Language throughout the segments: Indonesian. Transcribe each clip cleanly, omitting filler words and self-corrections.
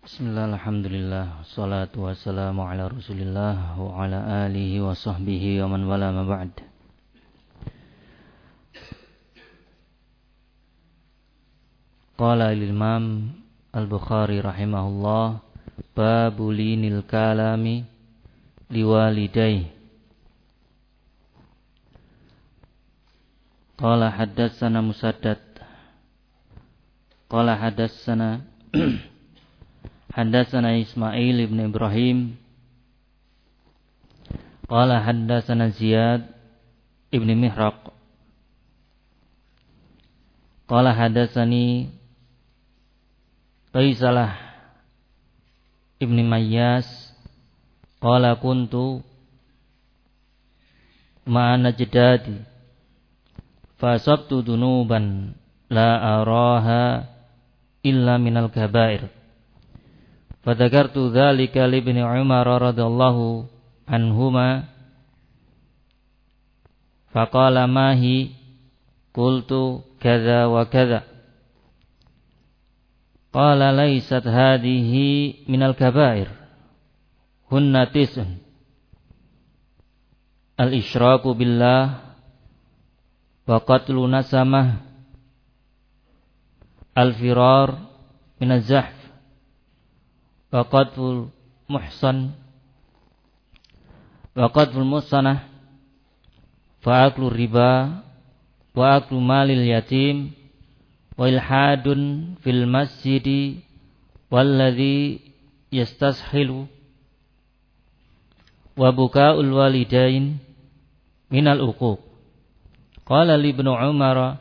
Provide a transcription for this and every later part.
Bismillah, alhamdulillah, salatu wassalamu ala rasulillah wa ala alihi wa sahbihi wa man wala ma ba'd. Qala al-imam al-Bukhari rahimahullah, babu linil kalami liwalidayhi. Qala haddatsana Musaddad qala haddatsana Haddatsana Ismail ibn Ibrahim qala haddatsana Ziyad ibn Mihraq qala haddatsani Qaisalah ibn Mayyas qala kuntu ma'a najdadi fa asabtu dunuban la araha illa minal kabair. Fadzakartu dzalika li Ibnu Umar radhiyallahu anhuma faqala ma hi qultu kadza wa kadza qala laysat hadhihi minal kabair hunna tis'un al-isyraku billah wa qatlu nasamah al-firar minaz zahf wa qadful muhsan wa qadful muhsanah fa aklu riba wa aklu malil yatim wa ilhadun fil masjidi walladhi yastashilu wa buka'ul walidain minal uquq. Qala li Ibnu Umar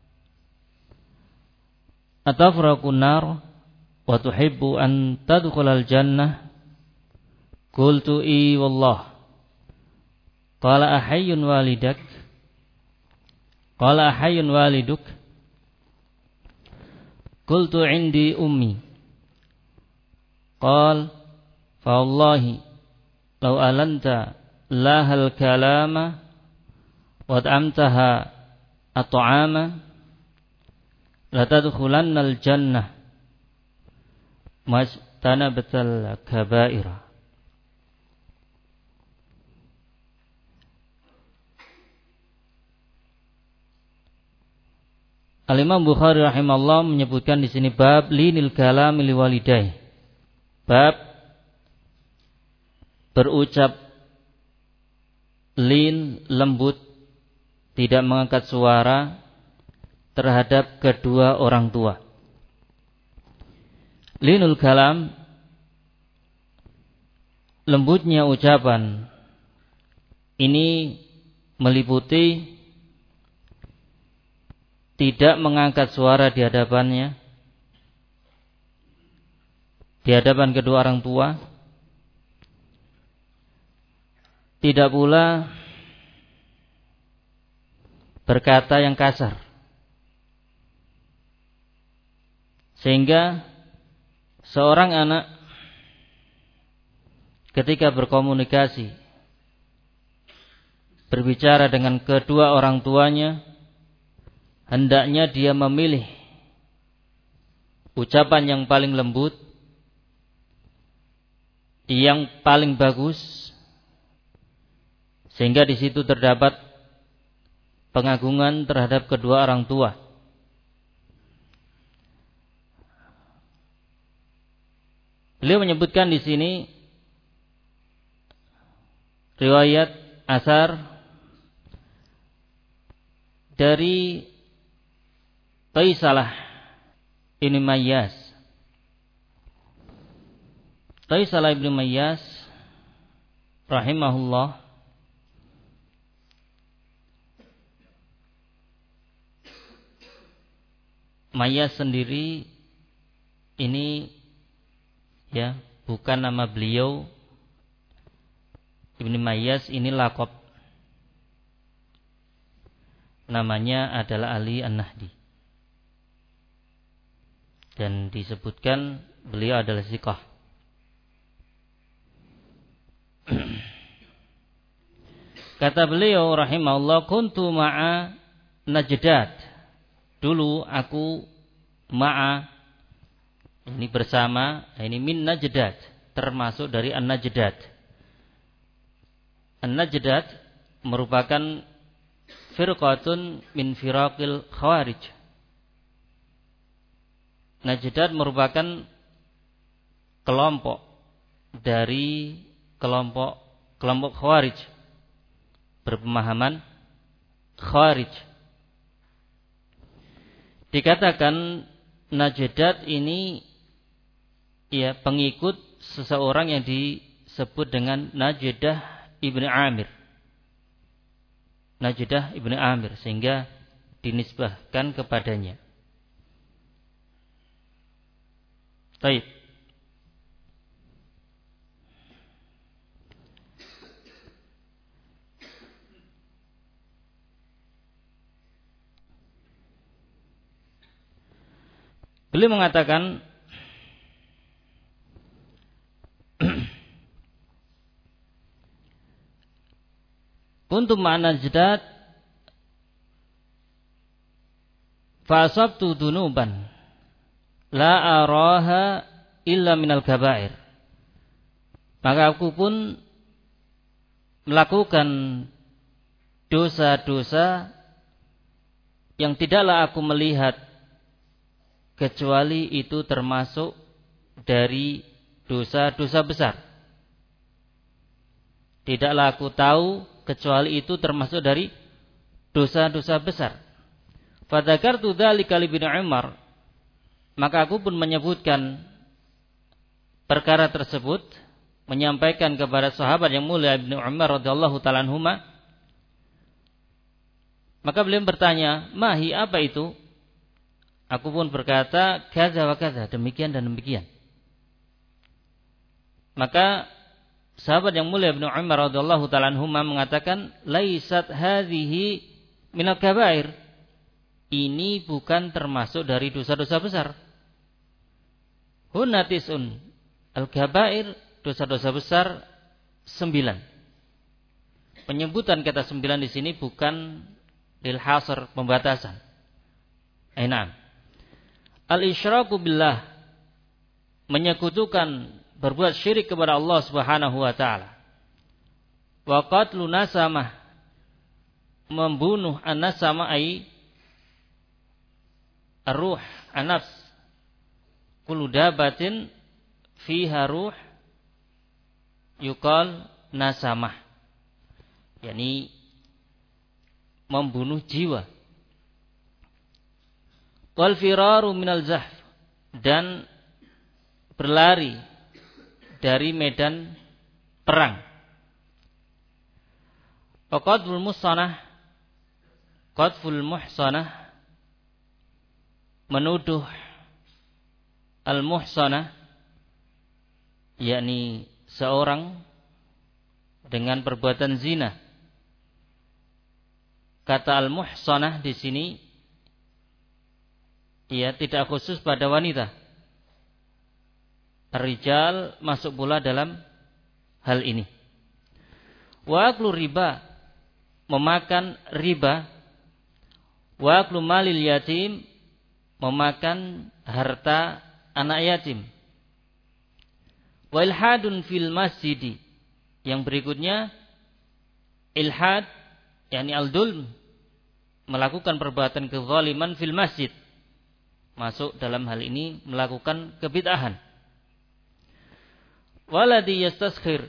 atafraqun nar wa tuhibbu an tadkhulal jannah qultu i wallah qala ahayyun walidak qala ahayyun waliduk qultu indi ummi qala fa wallahi law alanta lahal kalama wa at'amtaha at'ama la tadkhulannal jannah majtanabatal kabaira. Al-Imam Bukhari rahimahullah menyebutkan di sini bab linil kalam liwalidayhi. Bab berucap lin, lembut, tidak mengangkat suara terhadap kedua orang tua. Linul kalam, lembutnya ucapan, ini meliputi tidak mengangkat suara di hadapannya, di hadapan kedua orang tua, tidak pula berkata yang kasar, sehingga seorang anak ketika berkomunikasi, berbicara dengan kedua orang tuanya, hendaknya dia memilih ucapan yang paling lembut, yang paling bagus, sehingga di situ terdapat pengagungan terhadap kedua orang tua. Beliau menyebutkan di sini riwayat asar dari Qaisalah ibn Mayyas. Qaisalah ibn Mayyas rahimahullah Mayyas sendiri ini ya, bukan nama beliau. Ibnu Mayyas ini laqab. Namanya adalah Ali An-Nahdi. Dan disebutkan beliau adalah thiqah. Kata beliau rahimahullah, kuntu ma'a Najdad. Dulu aku ma'a Ini bersama, ini min najdat, termasuk dari an-najdat. An-najdat merupakan firqatun min firaqil khawarij. Najdat merupakan kelompok dari kelompok khawarij, berpemahaman khawarij. Dikatakan najdat ini ya pengikut seseorang yang disebut dengan Najdah ibnu Amir. Najdah ibnu Amir, sehingga dinisbahkan kepadanya. Baik. Beliau mengatakan kuntum ma'ana najdat fa asabtu dunuban la araha illa minal kabair. Maka aku pun melakukan dosa-dosa yang tidaklah aku melihat kecuali itu termasuk dari dosa-dosa besar. Tidaklah aku tahu kecuali itu termasuk dari dosa-dosa besar. Fadzakartu dzalika li Ibnu Umar, maka aku pun menyebutkan perkara tersebut, menyampaikan kepada sahabat yang mulia Ibnu Umar radhiyallahu ta'ala anhuma. Maka beliau bertanya, "Mahi, apa itu?" Aku pun berkata, "Kaza wa kaza," demikian dan demikian. Maka sahabat yang mulia Ibnu Umar radhiyallahu ta'ala anhuma mengatakan, "Laisat hadhihi minal kabair." Ini bukan termasuk dari dosa-dosa besar. Hunatisun al-kabair, dosa-dosa besar 9. Penyebutan kata 9 di sini bukan lil hasr, pembatasan. Ainam. Al-isyraku billah, menyekutukan, berbuat syirik kepada Allah Subhanahu wa taala. Wa qatlu nasamah, membunuh an-nasamah ai ar-ruh, an-nafs. Kullu dabatin fiha ruh yuqal nasamah. yakni membunuh jiwa. Wal firaru minal zahf, dan berlari dari medan perang. Qadful muhsanah, qadful muhsanah, menuduh al-muhsanah, yakni seorang dengan perbuatan zina. Kata al-muhsanah di sini ya tidak khusus pada wanita. Rijal masuk pula dalam hal ini. Wa aklu riba, memakan riba. Wa aklu malil yatim, memakan harta anak yatim. Wa ilhadun fil masjidi, yang berikutnya ilhad, yakni al-dulm, melakukan perbuatan kezaliman fil masjid, masuk dalam hal ini melakukan kebid'ahan. Waladi yastaskhir,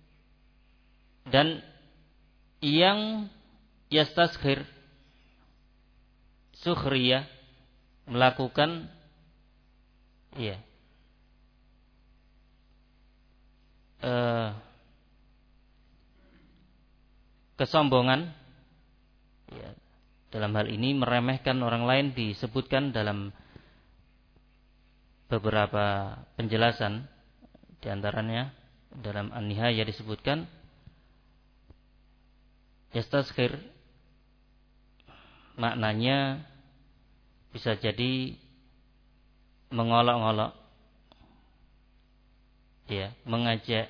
dan yang yastaskhir, sukhriyah, melakukan kesombongan, dalam hal ini meremehkan orang lain, disebutkan dalam beberapa penjelasan, di antaranya dalam An-Nihayah disebutkan yastaskhir maknanya bisa jadi mengolok-olok, mengajak,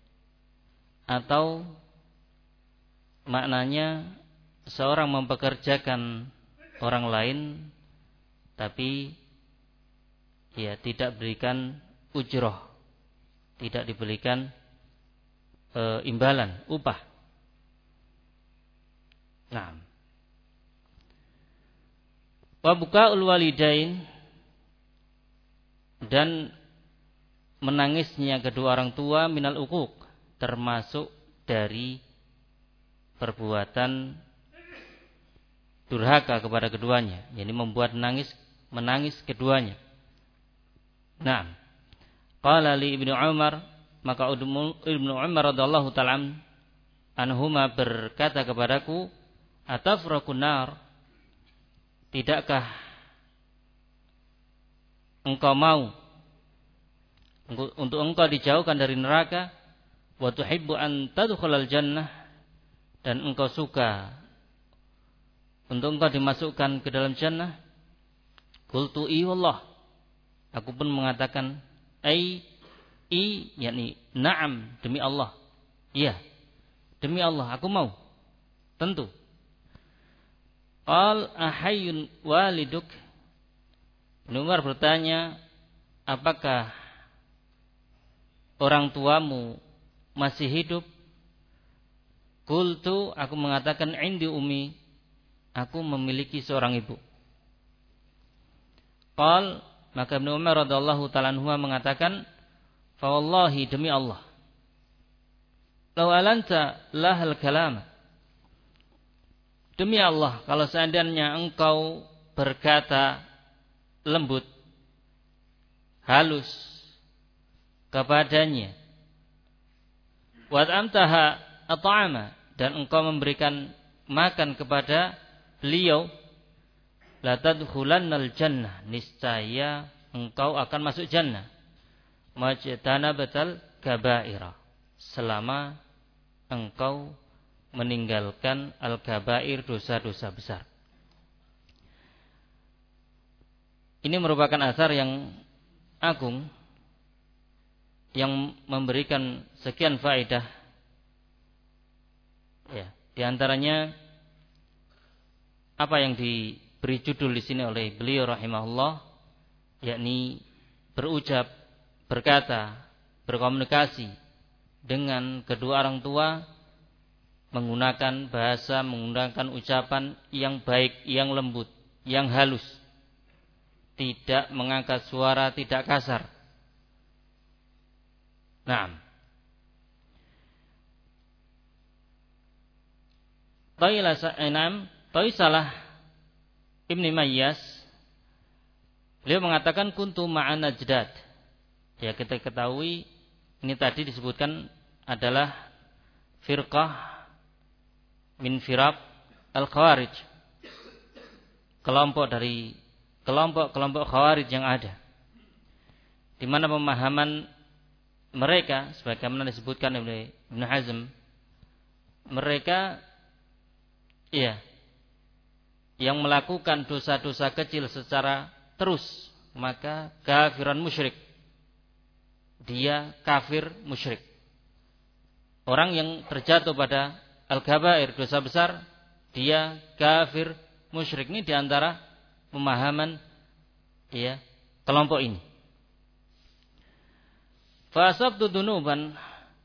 atau maknanya seorang mempekerjakan orang lain tapi ya tidak berikan ujroh, tidak diberikan imbalan, upah. Nah, wa bukaul walidain, dan menangisnya kedua orang tua minal uquq, termasuk dari perbuatan durhaka kepada keduanya, yakni membuat menangis keduanya. Nah, qala li Ibnu Umar, maka Ibnu Umar radhiyallahu ta'ala anhuma berkata kepadaku, atafraqun nar, tidakkah engkau mau untuk engkau dijauhkan dari neraka, wa tuhibbu an tadkhulal jannah, dan engkau suka untuk engkau dimasukkan ke dalam jannah? Qultu i wallah, aku pun mengatakan yakni na'am, demi Allah, iya, demi Allah aku mau, tentu. Qal ahayyun waliduk, Ibnu Umar bertanya, apakah orang tuamu masih hidup? Qultu, aku mengatakan, indi ummi, aku memiliki seorang ibu. Qal, maka Ibnu Umar radhiyallahu ta'ala anhu mengatakan, fa wallahi, demi Allah, law alanta lahal kalam, demi Allah, kalau seandainya engkau berkata lembut, halus kepadanya, wa amtaha at'ama, dan engkau memberikan makan kepada beliau, la tadkhulannal jannah, niscaya engkau akan masuk jannah, majtanabatal kabaira, selama engkau meninggalkan al-kabair, dosa-dosa besar. Ini merupakan asar yang agung yang memberikan sekian faedah. Ya, di antaranya apa yang diberi judul di sini oleh beliau rahimahullah, yakni berucap, berkata, berkomunikasi dengan kedua orang tua menggunakan bahasa, menggunakan ucapan yang baik, yang lembut, yang halus, tidak mengangkat suara, tidak kasar. Naam. Taisalah Ibni Mayyas, beliau mengatakan kuntu ma'an Najdad. Ya, kita ketahui ini tadi disebutkan adalah firqah min firaq al-khawarij, kelompok dari kelompok khawarij yang ada, di mana pemahaman mereka sebagaimana disebutkan oleh Ibnu Hazm, mereka yang melakukan dosa-dosa kecil secara terus, maka kafiran musyrik, dia kafir musyrik. Orang yang terjatuh pada al-kabair, dosa besar, dia kafir musyrik. Ini diantara pemahaman kelompok ini. Fasabtu dunuban,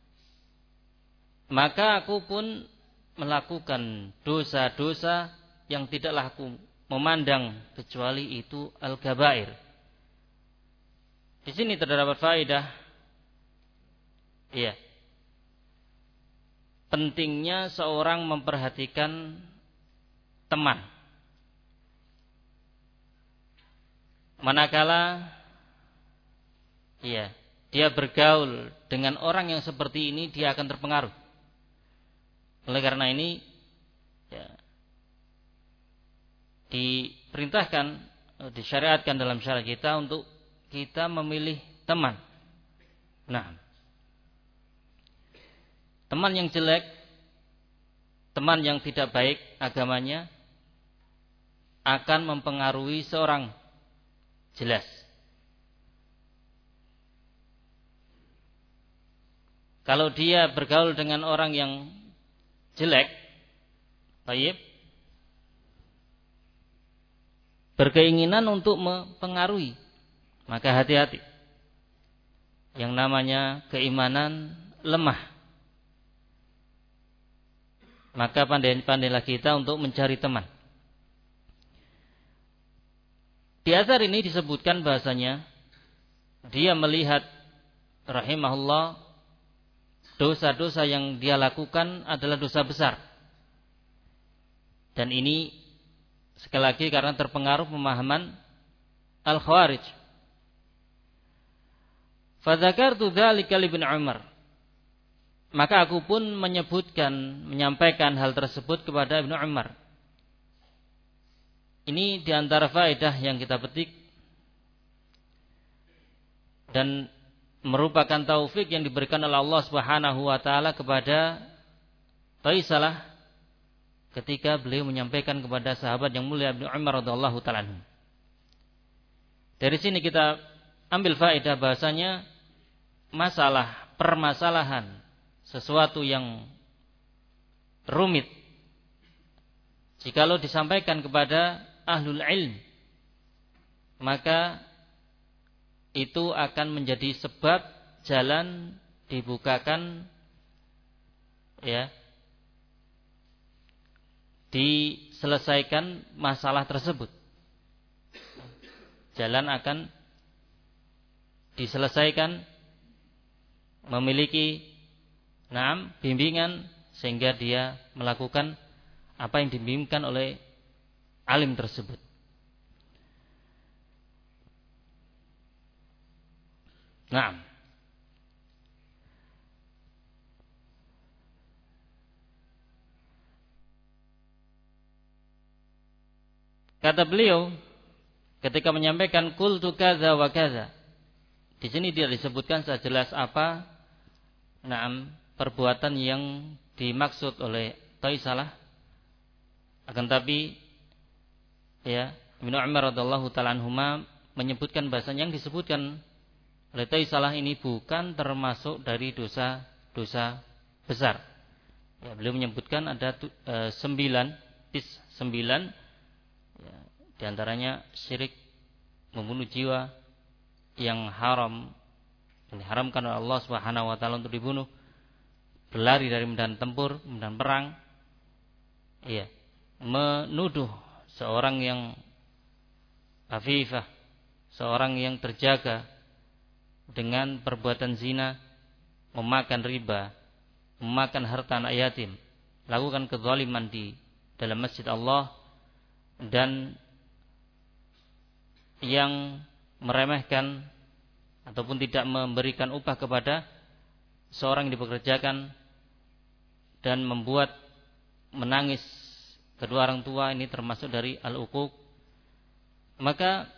maka aku pun melakukan dosa-dosa yang tidaklah aku memandang kecuali itu al-kabair. Di sini terdapat faedah, pentingnya seorang memperhatikan teman. Manakala dia bergaul dengan orang yang seperti ini, dia akan terpengaruh. Oleh karena ini diperintahkan, disyariatkan dalam syariat kita untuk kita memilih teman. Nah, teman yang jelek, teman yang tidak baik agamanya, akan mempengaruhi seorang, jelas. Kalau dia bergaul dengan orang yang jelek, baik, berkeinginan untuk mempengaruhi, Maka hati-hati. Yang namanya keimanan lemah. Maka pandai-pandailah kita untuk mencari teman. Di asar ini disebutkan bahasanya dia melihat rahimahullah dosa-dosa yang dia lakukan adalah dosa besar. Dan ini sekali lagi karena terpengaruh pemahaman Al-Khawarij. Fadzakartu dzalika li Ibnu Umar. Maka aku pun menyampaikan hal tersebut kepada Ibnu Umar. Ini diantara faedah yang kita petik dan merupakan taufik yang diberikan oleh Allah Subhanahu wa taala kepada Taisalah ketika beliau menyampaikan kepada sahabat yang mulia Ibnu Umar radhiyallahu taala anhu. Dari sini kita ambil faedah bahasanya permasalahan sesuatu yang rumit jikalau disampaikan kepada ahlul ilm, maka itu akan menjadi sebab jalan dibukakan, ya, diselesaikan masalah tersebut. Jalan akan diselesaikan, memiliki bimbingan sehingga dia melakukan apa yang dibimbingkan oleh alim tersebut. Naam. Kata beliau ketika menyampaikan qultu kaza wa kaza. Di sini tidak disebutkan secara jelas apa perbuatan yang dimaksud oleh Taisalah. Akan tapi ya, Ibnu Umar radhiyallahu taala anhuma menyebutkan bahasanya yang disebutkan oleh Taisalah ini bukan termasuk dari dosa-dosa besar. Ya, beliau menyebutkan ada 9 ya, di antaranya syirik, membunuh jiwa yang haram, yang diharamkan oleh Allah Subhanahu wa taala untuk dibunuh, berlari dari medan tempur, medan perang, iya, menuduh seorang yang afifah, seorang yang terjaga dengan perbuatan zina, memakan riba, memakan harta anak yatim, lakukan kezaliman di dalam masjid Allah, dan yang meremehkan ataupun tidak memberikan upah kepada seorang yang dipekerjakan dan membuat menangis kedua orang tua, ini termasuk dari al-uquq. Maka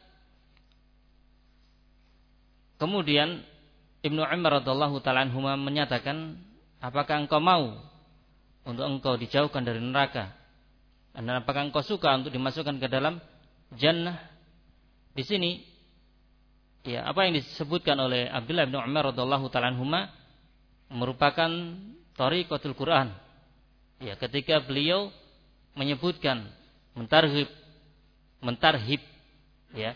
kemudian Ibnu Umar radhiyallahu taala anhuma menyatakan, apakah engkau mau untuk engkau dijauhkan dari neraka, dan apakah engkau suka untuk dimasukkan ke dalam jannah? Di sini ya, apa yang disebutkan oleh Abdullah bin Umar radhiyallahu taala anhuma merupakan thariqatul Quran. Ya, ketika beliau menyebutkan mentarhib ya,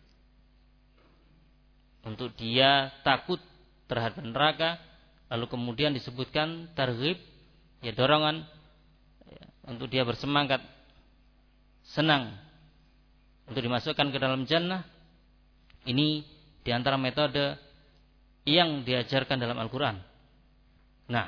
untuk dia takut terhadap neraka, lalu kemudian disebutkan targhib, ya, dorongan ya, untuk dia bersemangat, senang untuk dimasukkan ke dalam jannah. Ini diantara metode yang diajarkan dalam Al-Quran. Nah,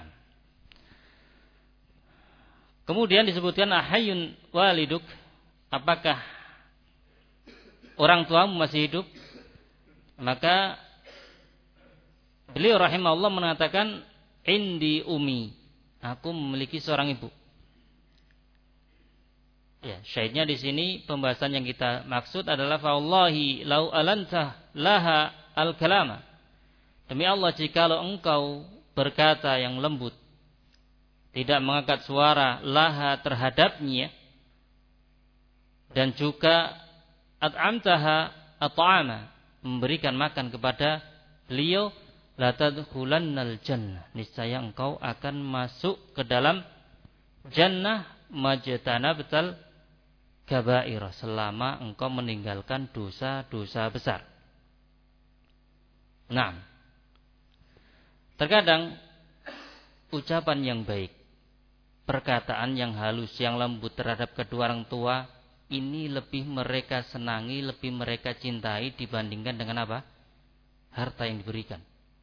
kemudian disebutkan ahayyun waliduk, apakah orang tuamu masih hidup? Maka beliau rahimahullah mengatakan, indi umi, aku memiliki seorang ibu. Ya, syahidnya di sini pembahasan yang kita maksud adalah fa'allahi lau alantah laha al-kalama. Demi Allah, jikalau engkau berkata yang lembut, tidak mengangkat suara laha terhadapnya, dan juga at'amtaha at'ama, memberikan makan kepada beliau, la tadkhulannal jannah, niscaya engkau akan masuk ke dalam jannah majtanabtal kabair, selama engkau meninggalkan dosa-dosa besar. Nah, terkadang ucapan yang baik, perkataan yang halus, yang lembut terhadap kedua orang tua ini lebih mereka senangi, lebih mereka cintai dibandingkan dengan apa? Harta yang diberikan.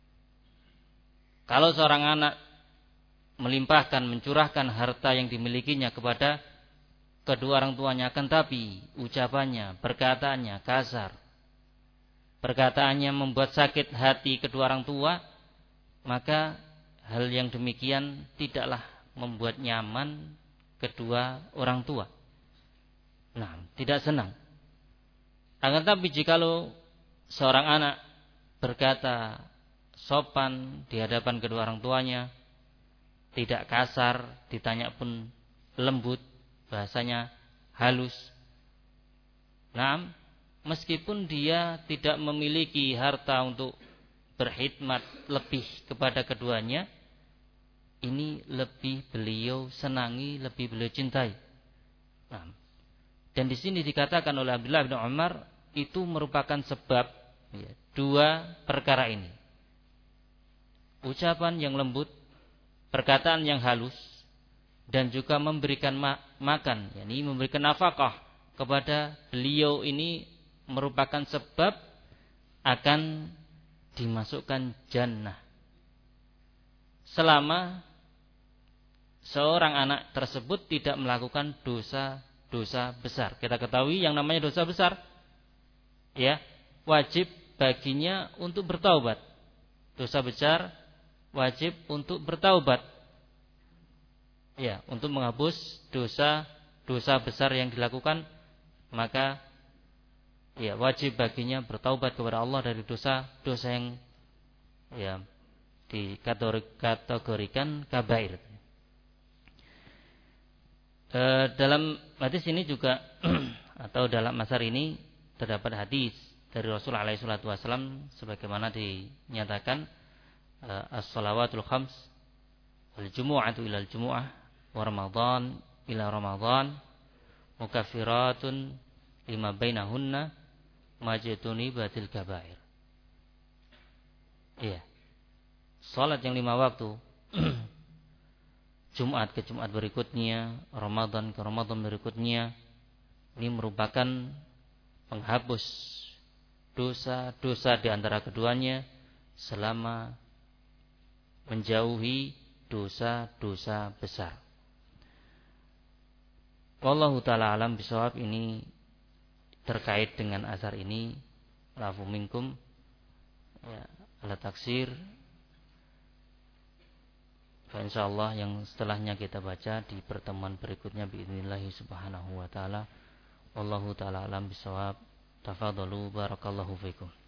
Kalau seorang anak melimpahkan, mencurahkan harta yang dimilikinya kepada kedua orang tuanya, akan tapi ucapannya, perkataannya kasar, perkataannya membuat sakit hati kedua orang tua, maka hal yang demikian tidaklah membuat nyaman kedua orang tua. Nah, tidak senang. Akan tapi jikalau seorang anak berkata sopan di hadapan kedua orang tuanya, tidak kasar, ditanya pun lembut, bahasanya halus. Nah, meskipun dia tidak memiliki harta untuk berkhidmat lebih kepada keduanya, ini lebih beliau senangi, lebih beliau cintai. Nah, dan di sini dikatakan oleh Abdullah bin Umar itu merupakan sebab dua perkara ini. Ucapan yang lembut, perkataan yang halus, dan juga memberikan makan, yakni memberikan nafkah kepada beliau ini merupakan sebab akan dimasukkan jannah. Selama seorang anak tersebut tidak melakukan dosa besar. Kita ketahui yang namanya dosa besar, ya, wajib baginya untuk bertaubat. Dosa besar wajib untuk bertaubat, ya, untuk menghapus dosa besar yang dilakukan, maka ya wajib baginya bertaubat kepada Allah dari dosa yang ya dikategorikan kabair. Dalam hadis ini juga atau dalam asar ini terdapat hadis dari Rasulullah SAW sebagaimana dinyatakan as-salawatul khams wal jumu'atu ilal jumu'ah wa ramadhan ila ramadhan mukaffiratun lima bainahunna majtuni batil kabair. Iya. Salat yang 5 waktu Jumat ke Jumat berikutnya, Ramadan ke Ramadan berikutnya, ini merupakan penghapus dosa-dosa di antara keduanya selama menjauhi dosa-dosa besar. Wallahu ta'ala alam bisawab. Ini terkait dengan asar ini. Lafu minkum ya, ala taksir. Insyaallah yang setelahnya kita baca di pertemuan berikutnya biidznillah subhanahu wa ta'ala. Wallahu ta'ala alam bisawab. Tafadhalu barakallahu fikum.